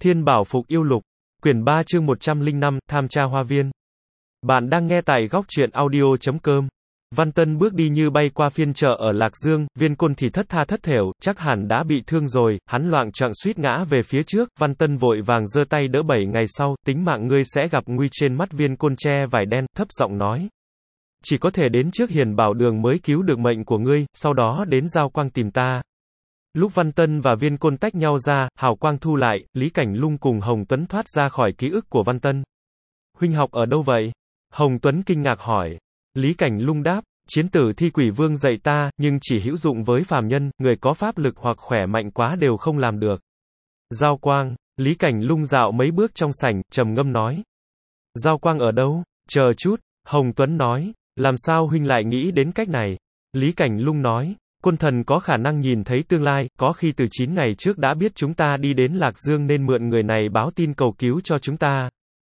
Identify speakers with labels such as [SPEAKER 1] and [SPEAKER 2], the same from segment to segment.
[SPEAKER 1] Thiên Bảo Phục Yêu Lục, quyển 3 chương 105, Tham tra hoa viên. Bạn đang nghe tại góc truyện audio.com. Văn Tân bước đi như bay qua phiên chợ ở Lạc Dương, Viên Côn thì thất tha thất thểu, chắc hẳn đã bị thương rồi, hắn loạng choạng suýt ngã về phía trước, Văn Tân vội vàng giơ tay đỡ. 7 ngày sau, tính mạng ngươi sẽ gặp nguy. Trên mắt Viên Côn che vải đen, thấp giọng nói. Chỉ có thể đến trước Hiền Bảo Đường mới cứu được mệnh của ngươi, sau đó đến Giao Quang tìm ta. Lúc Văn Tân và Viên Côn tách nhau ra, hào quang thu lại, Lý Cảnh Lung cùng Hồng Tuấn thoát ra khỏi ký ức của Văn Tân. Huynh học ở đâu vậy? Hồng Tuấn kinh ngạc hỏi. Lý Cảnh Lung đáp, Chiến tử thi quỷ vương dạy ta, nhưng chỉ hữu dụng với phàm nhân, người có pháp lực hoặc khỏe mạnh quá đều không làm được. Giao Quang, Lý Cảnh Lung dạo mấy bước trong sảnh, trầm ngâm nói. Giao Quang ở đâu? Chờ chút, Hồng Tuấn nói, làm sao huynh lại nghĩ đến cách này? Lý Cảnh Lung nói. Côn thần có khả năng nhìn thấy tương lai, có khi từ 9 ngày trước đã biết chúng ta đi đến Lạc Dương nên mượn người này báo tin cầu cứu cho chúng ta.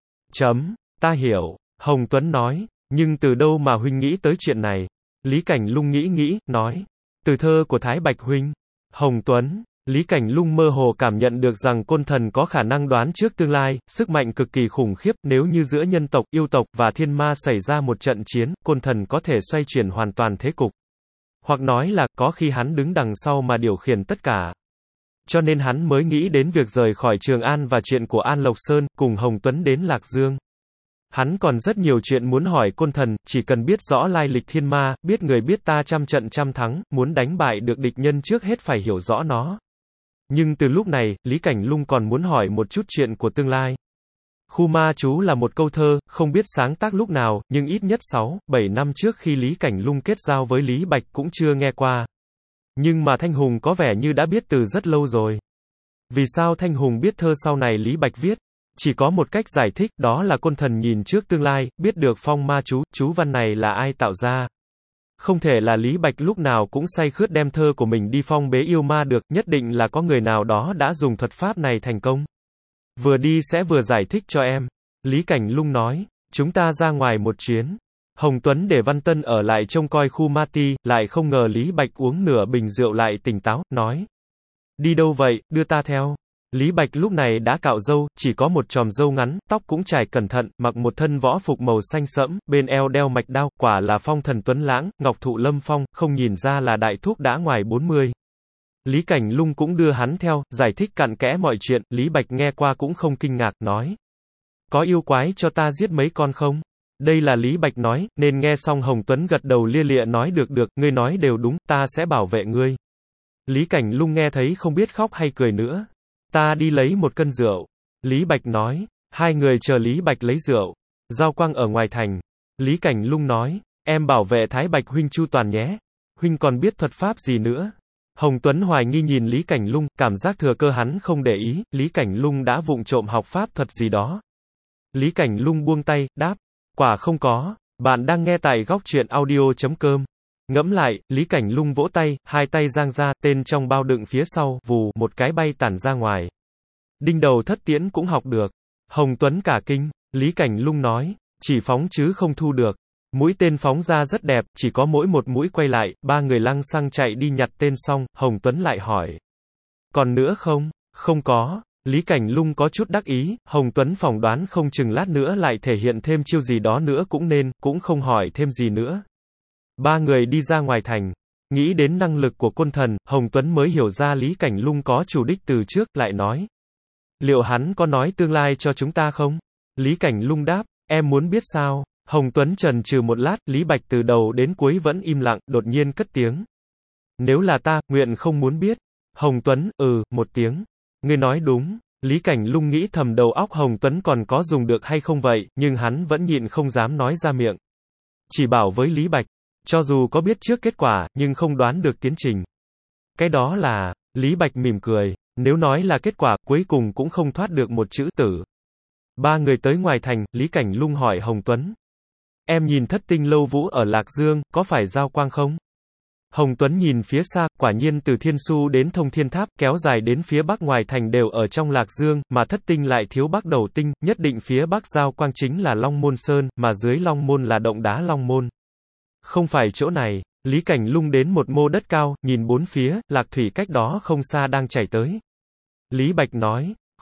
[SPEAKER 1] Ta hiểu, Hồng Tuấn nói, nhưng từ đâu mà huynh nghĩ tới chuyện này? Lý Cảnh Lung nghĩ, nói, từ thơ của Thái Bạch huynh. Hồng Tuấn, Lý Cảnh Lung mơ hồ cảm nhận được rằng côn thần có khả năng đoán trước tương lai, sức mạnh cực kỳ khủng khiếp, nếu như giữa nhân tộc, yêu tộc và thiên ma xảy ra một trận chiến, côn thần có thể xoay chuyển hoàn toàn thế cục. Hoặc nói là, có khi hắn đứng đằng sau mà điều khiển tất cả. Cho nên hắn mới nghĩ đến việc rời khỏi Trường An và chuyện của An Lộc Sơn, cùng Hồng Tuấn đến Lạc Dương. Hắn còn rất nhiều chuyện muốn hỏi côn thần, chỉ cần biết rõ lai lịch thiên ma, biết người biết ta trăm trận trăm thắng, muốn đánh bại được địch nhân trước hết phải hiểu rõ nó. Nhưng từ lúc này, Lý Cảnh Lung còn muốn hỏi một chút chuyện của tương lai. Khu ma chú là một câu thơ, không biết sáng tác lúc nào, nhưng ít nhất 6-7 năm trước khi Lý Cảnh Lung kết giao với Lý Bạch cũng chưa nghe qua. Nhưng mà Thanh Hùng có vẻ như đã biết từ rất lâu rồi. Vì sao Thanh Hùng biết thơ sau này Lý Bạch viết? Chỉ có một cách giải thích, đó là côn thần nhìn trước tương lai, biết được phong ma chú văn này là ai tạo ra. Không thể là Lý Bạch lúc nào cũng say khướt đem thơ của mình đi phong bế yêu ma được, nhất định là có người nào đó đã dùng thuật pháp này thành công. Vừa đi sẽ vừa giải thích cho em. Lý Cảnh Lung nói, chúng ta ra ngoài một chuyến. Hồng Tuấn để Văn Tân ở lại trông coi khu ma ti, lại không ngờ Lý Bạch uống nửa bình rượu lại tỉnh táo, nói. Đi đâu vậy, đưa ta theo. Lý Bạch lúc này đã cạo râu, chỉ có một chòm râu ngắn, tóc cũng chải cẩn thận, mặc một thân võ phục màu xanh sẫm, bên eo đeo mạch đao, quả là phong thần tuấn lãng, ngọc thụ lâm phong, không nhìn ra là đại thúc đã ngoài 40. Lý Cảnh Lung cũng đưa hắn theo, giải thích cặn kẽ mọi chuyện, Lý Bạch nghe qua cũng không kinh ngạc, nói. Có yêu quái cho ta giết mấy con không? Đây là Lý Bạch nói, nên nghe xong Hồng Tuấn gật đầu lia lịa nói được, ngươi nói đều đúng, ta sẽ bảo vệ ngươi. Lý Cảnh Lung nghe thấy không biết khóc hay cười nữa. Ta đi lấy một cân rượu. Lý Bạch nói, hai người chờ Lý Bạch lấy rượu. Giao Quang ở ngoài thành. Lý Cảnh Lung nói, em bảo vệ Thái Bạch huynh chu toàn nhé. Huynh còn biết thuật pháp gì nữa? Hồng Tuấn hoài nghi nhìn Lý Cảnh Lung, cảm giác thừa cơ hắn không để ý, Lý Cảnh Lung đã vụng trộm học pháp thuật gì đó. Lý Cảnh Lung buông tay, đáp, quả không có. Bạn đang nghe tại góc truyện audio.com. Ngẫm lại, Lý Cảnh Lung vỗ tay, hai tay giang ra, tên trong bao đựng phía sau, vù, một cái bay tản ra ngoài. Đinh đầu thất tiễn cũng học được. Hồng Tuấn cả kinh, Lý Cảnh Lung nói, chỉ phóng chứ không thu được. Mũi tên phóng ra rất đẹp, chỉ có mỗi một mũi quay lại, ba người lăng xăng chạy đi nhặt tên xong, Hồng Tuấn lại hỏi. Còn nữa không? Không có. Lý Cảnh Lung có chút đắc ý, Hồng Tuấn phỏng đoán không chừng lát nữa lại thể hiện thêm chiêu gì đó nữa cũng nên, cũng không hỏi thêm gì nữa. Ba người đi ra ngoài thành. Nghĩ đến năng lực của côn thần, Hồng Tuấn mới hiểu ra Lý Cảnh Lung có chủ đích từ trước, lại nói. Liệu hắn có nói tương lai cho chúng ta không? Lý Cảnh Lung đáp, em muốn biết sao? Hồng Tuấn chần chừ một lát, Lý Bạch từ đầu đến cuối vẫn im lặng, đột nhiên cất tiếng. Nếu là ta, nguyện không muốn biết. Hồng Tuấn, một tiếng. Ngươi nói đúng. Lý Cảnh Lung nghĩ thầm đầu óc Hồng Tuấn còn có dùng được hay không vậy, nhưng hắn vẫn nhịn không dám nói ra miệng. Chỉ bảo với Lý Bạch. Cho dù có biết trước kết quả, nhưng không đoán được tiến trình. Cái đó là, Lý Bạch mỉm cười, nếu nói là kết quả, cuối cùng cũng không thoát được một chữ tử. Ba người tới ngoài thành, Lý Cảnh Lung hỏi Hồng Tuấn. Em nhìn thất tinh lâu vũ ở Lạc Dương, có phải Giao Quang không? Hồng Tuấn nhìn phía xa, quả nhiên từ Thiên Su đến Thông Thiên Tháp, kéo dài đến phía bắc ngoài thành đều ở trong Lạc Dương, mà thất tinh lại thiếu bắc đầu tinh, nhất định phía bắc Giao Quang chính là Long Môn Sơn, mà dưới Long Môn là động đá Long Môn. Không phải chỗ này. Lý Cảnh Lung đến một mô đất cao, nhìn bốn phía, lạc thủy cách đó không xa đang chảy tới. Lý Bạch nói,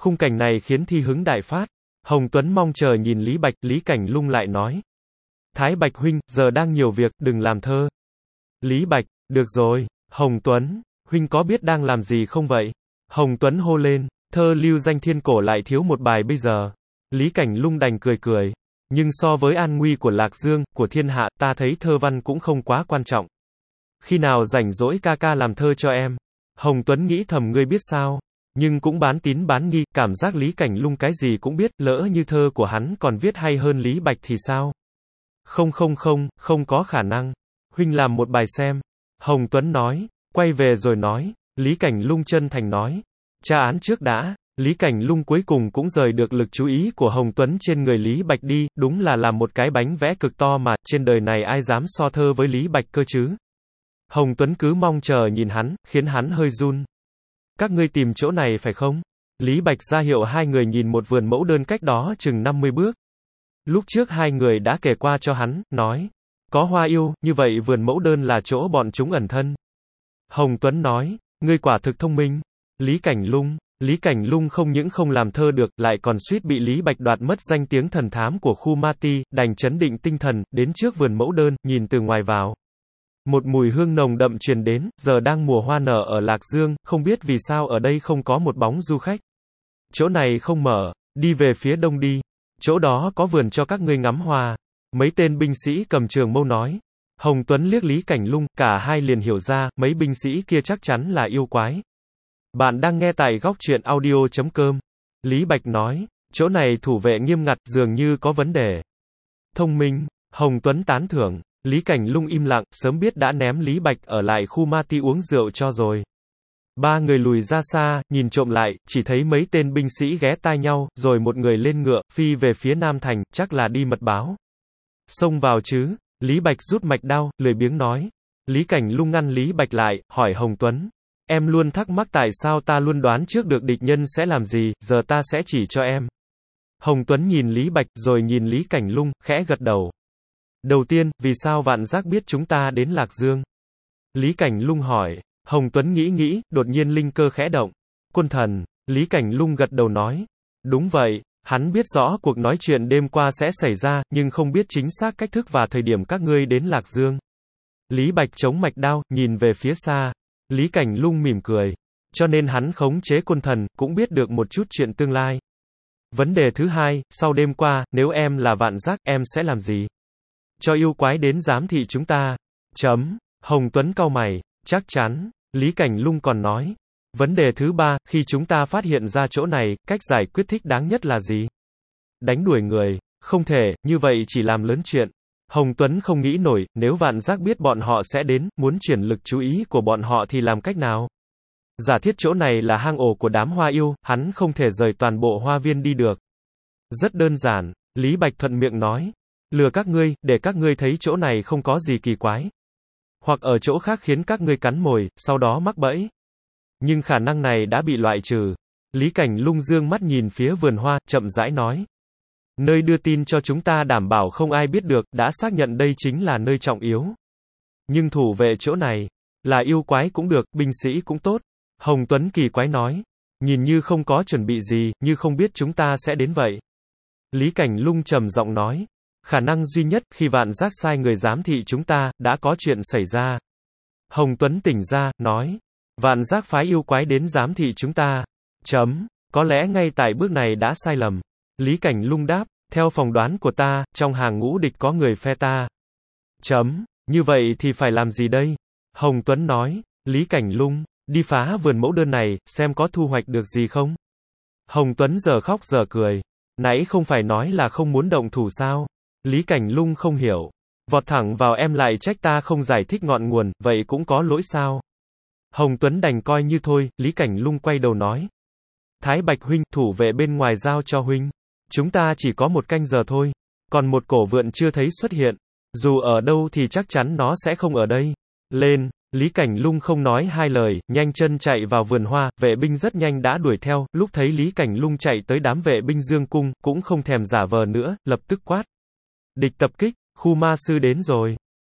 [SPEAKER 1] Khung cảnh này khiến thi hứng đại phát. Hồng Tuấn mong chờ nhìn Lý Bạch, Lý Cảnh Lung lại nói. Thái Bạch huynh, giờ đang nhiều việc, đừng làm thơ. Lý Bạch, được rồi. Hồng Tuấn, huynh có biết đang làm gì không vậy? Hồng Tuấn hô lên, thơ lưu danh thiên cổ lại thiếu một bài bây giờ. Lý Cảnh Lung đành cười cười. Nhưng so với an nguy của Lạc Dương, của thiên hạ, ta thấy thơ văn cũng không quá quan trọng. Khi nào rảnh rỗi ca ca làm thơ cho em. Hồng Tuấn nghĩ thầm ngươi biết sao. Nhưng cũng bán tín bán nghi, cảm giác Lý Cảnh Lung cái gì cũng biết, lỡ như thơ của hắn còn viết hay hơn Lý Bạch thì sao? Không có khả năng. Huynh làm một bài xem. Hồng Tuấn nói, quay về rồi nói. Lý Cảnh Lung chân thành nói. Tra án trước đã. Lý Cảnh Lung cuối cùng cũng rời được lực chú ý của Hồng Tuấn trên người Lý Bạch đi, đúng là làm một cái bánh vẽ cực to mà, trên đời này ai dám so thơ với Lý Bạch cơ chứ. Hồng Tuấn cứ mong chờ nhìn hắn, khiến hắn hơi run. Các ngươi tìm chỗ này phải không? Lý Bạch ra hiệu hai người nhìn một vườn mẫu đơn cách đó chừng 50 bước. Lúc trước hai người đã kể qua cho hắn, nói. Có hoa yêu, như vậy vườn mẫu đơn là chỗ bọn chúng ẩn thân. Hồng Tuấn nói, ngươi quả thực thông minh. Lý Cảnh Lung không những không làm thơ được, lại còn suýt bị Lý Bạch đoạt mất danh tiếng thần thám của khu ma ti, đành trấn định tinh thần, đến trước vườn mẫu đơn, nhìn từ ngoài vào. Một mùi hương nồng đậm truyền đến, giờ đang mùa hoa nở ở Lạc Dương, không biết vì sao ở đây không có một bóng du khách. Chỗ này không mở, đi về phía đông đi. Chỗ đó có vườn cho các ngươi ngắm hoa. Mấy tên binh sĩ cầm trường mâu nói. Hồng Tuấn liếc Lý Cảnh Lung, cả hai liền hiểu ra, mấy binh sĩ kia chắc chắn là yêu quái. Bạn đang nghe tại góc truyện audio.com. Lý Bạch nói, chỗ này thủ vệ nghiêm ngặt, dường như có vấn đề. Thông minh, Hồng Tuấn tán thưởng. Lý Cảnh Lung im lặng, sớm biết đã ném Lý Bạch ở lại khu ma ti uống rượu cho rồi. Ba người lùi ra xa, nhìn trộm lại, chỉ thấy mấy tên binh sĩ ghé tai nhau, rồi một người lên ngựa, phi về phía Nam Thành, chắc là đi mật báo. Xông vào chứ? Lý Bạch rút mạch đao, lười biếng nói. Lý Cảnh Lung ngăn Lý Bạch lại, hỏi Hồng Tuấn. Em luôn thắc mắc tại sao ta luôn đoán trước được địch nhân sẽ làm gì, giờ ta sẽ chỉ cho em. Hồng Tuấn nhìn Lý Bạch, rồi nhìn Lý Cảnh Lung, khẽ gật đầu. Đầu tiên, vì sao Vạn Giác biết chúng ta đến Lạc Dương? Lý Cảnh Lung hỏi. Hồng Tuấn nghĩ, đột nhiên linh cơ khẽ động. Quân thần, Lý Cảnh Lung gật đầu nói. Đúng vậy, hắn biết rõ cuộc nói chuyện đêm qua sẽ xảy ra, nhưng không biết chính xác cách thức và thời điểm các ngươi đến Lạc Dương. Lý Bạch chống mạch đao, nhìn về phía xa. Lý Cảnh Lung mỉm cười. Cho nên hắn khống chế quân thần, cũng biết được một chút chuyện tương lai. Vấn đề thứ hai, sau đêm qua, nếu em là Vạn Giác, em sẽ làm gì? Cho yêu quái đến giám thị chúng ta. Hồng Tuấn cau mày. Chắc chắn. Lý Cảnh Lung còn nói. Vấn đề thứ ba, khi chúng ta phát hiện ra chỗ này, cách giải quyết thích đáng nhất là gì? Đánh đuổi người. Không thể, như vậy chỉ làm lớn chuyện. Hồng Tuấn không nghĩ nổi, nếu Vạn Giác biết bọn họ sẽ đến, muốn chuyển lực chú ý của bọn họ thì làm cách nào? Giả thiết chỗ này là hang ổ của đám hoa yêu, hắn không thể rời toàn bộ hoa viên đi được. Rất đơn giản. Lý Bạch thuận miệng nói. Lừa các ngươi, để các ngươi thấy chỗ này không có gì kỳ quái. Hoặc ở chỗ khác khiến các ngươi cắn mồi, sau đó mắc bẫy. Nhưng khả năng này đã bị loại trừ. Lý Cảnh Lung dương mắt nhìn phía vườn hoa, chậm rãi nói. Nơi đưa tin cho chúng ta đảm bảo không ai biết được, đã xác nhận đây chính là nơi trọng yếu. Nhưng thủ vệ chỗ này, là yêu quái cũng được, binh sĩ cũng tốt. Hồng Tuấn kỳ quái nói. Nhìn như không có chuẩn bị gì, như không biết chúng ta sẽ đến vậy. Lý Cảnh Lung trầm giọng nói. Khả năng duy nhất, khi Vạn Giác sai người giám thị chúng ta, đã có chuyện xảy ra. Hồng Tuấn tỉnh ra, nói. Vạn Giác phái yêu quái đến giám thị chúng ta. Có lẽ ngay tại bước này đã sai lầm. Lý Cảnh Lung đáp. Theo phỏng đoán của ta, trong hàng ngũ địch có người phe ta. Như vậy thì phải làm gì đây? Hồng Tuấn nói. Lý Cảnh Lung, đi phá vườn mẫu đơn này, xem có thu hoạch được gì không? Hồng Tuấn giờ khóc giờ cười. Nãy không phải nói là không muốn động thủ sao? Lý Cảnh Lung không hiểu. Vọt thẳng vào em lại trách ta không giải thích ngọn nguồn, vậy cũng có lỗi sao? Hồng Tuấn đành coi như thôi, Lý Cảnh Lung quay đầu nói. Thái Bạch huynh, thủ vệ bên ngoài giao cho huynh. Chúng ta chỉ có 1 canh giờ thôi. Còn một cổ vượn chưa thấy xuất hiện. Dù ở đâu thì chắc chắn nó sẽ không ở đây. Lên, Lý Cảnh Lung không nói hai lời, nhanh chân chạy vào vườn hoa, vệ binh rất nhanh đã đuổi theo, lúc thấy Lý Cảnh Lung chạy tới đám vệ binh dương cung, cũng không thèm giả vờ nữa, lập tức quát. Địch tập kích, khu ma sư đến rồi.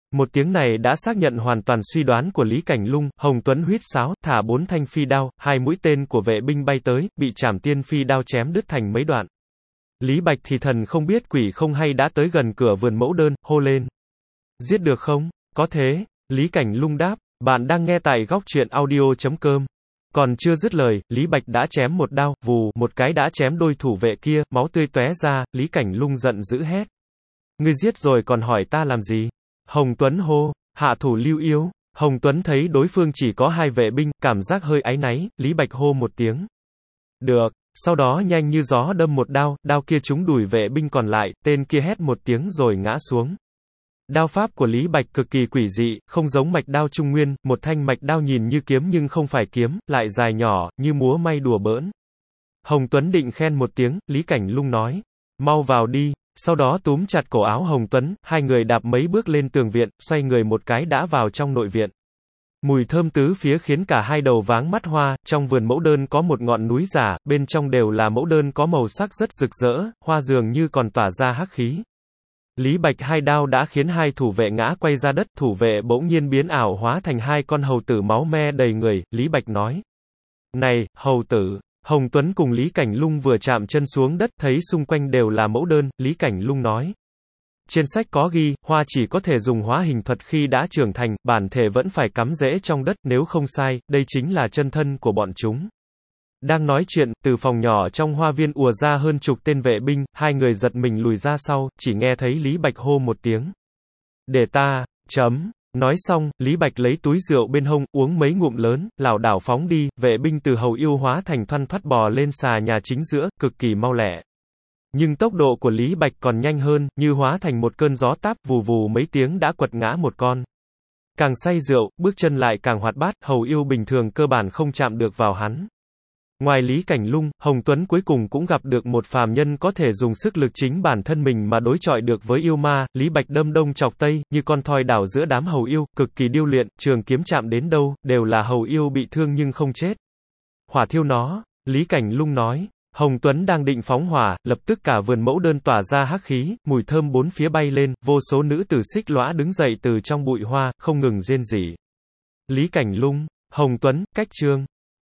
[SPEAKER 1] Một tiếng này đã xác nhận hoàn toàn suy đoán của Lý Cảnh Lung. Hồng Tuấn huýt sáo, thả 4 thanh phi đao, 2 mũi tên của vệ binh bay tới, bị Trảm Tiên phi đao chém đứt thành mấy đoạn. Lý Bạch thì thần không biết quỷ không hay đã tới gần cửa vườn mẫu đơn, hô lên. Giết được không? Có thế. Lý Cảnh Lung đáp. Bạn đang nghe tại góc truyện audio.com. Còn chưa dứt lời, Lý Bạch đã chém một đao, vù, một cái đã chém đôi thủ vệ kia, máu tươi tóe ra, Lý Cảnh Lung giận dữ hét. Ngươi giết rồi còn hỏi ta làm gì? Hồng Tuấn hô, hạ thủ lưu yếu. Hồng Tuấn thấy đối phương chỉ có 2 vệ binh, cảm giác hơi áy náy, Lý Bạch hô một tiếng. Được, sau đó nhanh như gió đâm một đao, đao kia trúng đùi vệ binh còn lại, tên kia hét một tiếng rồi ngã xuống. Đao pháp của Lý Bạch cực kỳ quỷ dị, không giống mạch đao Trung Nguyên, một thanh mạch đao nhìn như kiếm nhưng không phải kiếm, lại dài nhỏ, như múa may đùa bỡn. Hồng Tuấn định khen một tiếng, Lý Cảnh Lung nói. Mau vào đi. Sau đó túm chặt cổ áo Hồng Tuấn, hai người đạp mấy bước lên tường viện, xoay người một cái đã vào trong nội viện. Mùi thơm tứ phía khiến cả hai đầu váng mắt hoa. Trong vườn mẫu đơn có một ngọn núi giả, bên trong đều là mẫu đơn có màu sắc rất rực rỡ, hoa dường như còn tỏa ra hắc khí. Lý Bạch 2 đao đã khiến 2 thủ vệ ngã quay ra đất, thủ vệ bỗng nhiên biến ảo hóa thành 2 con hầu tử máu me đầy người, Lý Bạch nói. Này, hầu tử! Hồng Tuấn cùng Lý Cảnh Lung vừa chạm chân xuống đất, thấy xung quanh đều là mẫu đơn, Lý Cảnh Lung nói. Trên sách có ghi, hoa chỉ có thể dùng hóa hình thuật khi đã trưởng thành, bản thể vẫn phải cắm rễ trong đất, nếu không sai, đây chính là chân thân của bọn chúng. Đang nói chuyện, từ phòng nhỏ trong hoa viên ùa ra hơn chục tên vệ binh, 2 người giật mình lùi ra sau, chỉ nghe thấy Lý Bạch hô một tiếng. Để ta, chấm. Nói xong, Lý Bạch lấy túi rượu bên hông, uống mấy ngụm lớn, lảo đảo phóng đi, vệ binh từ hầu yêu hóa thành thoăn thoắt bò lên xà nhà chính giữa, cực kỳ mau lẹ. Nhưng tốc độ của Lý Bạch còn nhanh hơn, như hóa thành một cơn gió táp, vù vù mấy tiếng đã quật ngã một con. Càng say rượu, bước chân lại càng hoạt bát, hầu yêu bình thường cơ bản không chạm được vào hắn. Ngoài Lý Cảnh Lung, Hồng Tuấn cuối cùng cũng gặp được một phàm nhân có thể dùng sức lực chính bản thân mình mà đối chọi được với yêu ma. Lý Bạch đâm đông chọc tây, như con thoi đảo giữa đám hầu yêu, cực kỳ điêu luyện, trường kiếm chạm đến đâu, đều là hầu yêu bị thương nhưng không chết. Hỏa thiêu nó, Lý Cảnh Lung nói. Hồng Tuấn đang định phóng hỏa, lập tức cả vườn mẫu đơn tỏa ra hắc khí, mùi thơm bốn phía bay lên, vô số nữ tử xích lõa đứng dậy từ trong bụi hoa, không ngừng rên rỉ. Lý Cảnh Lung, Hồng Tuấn, cách chương.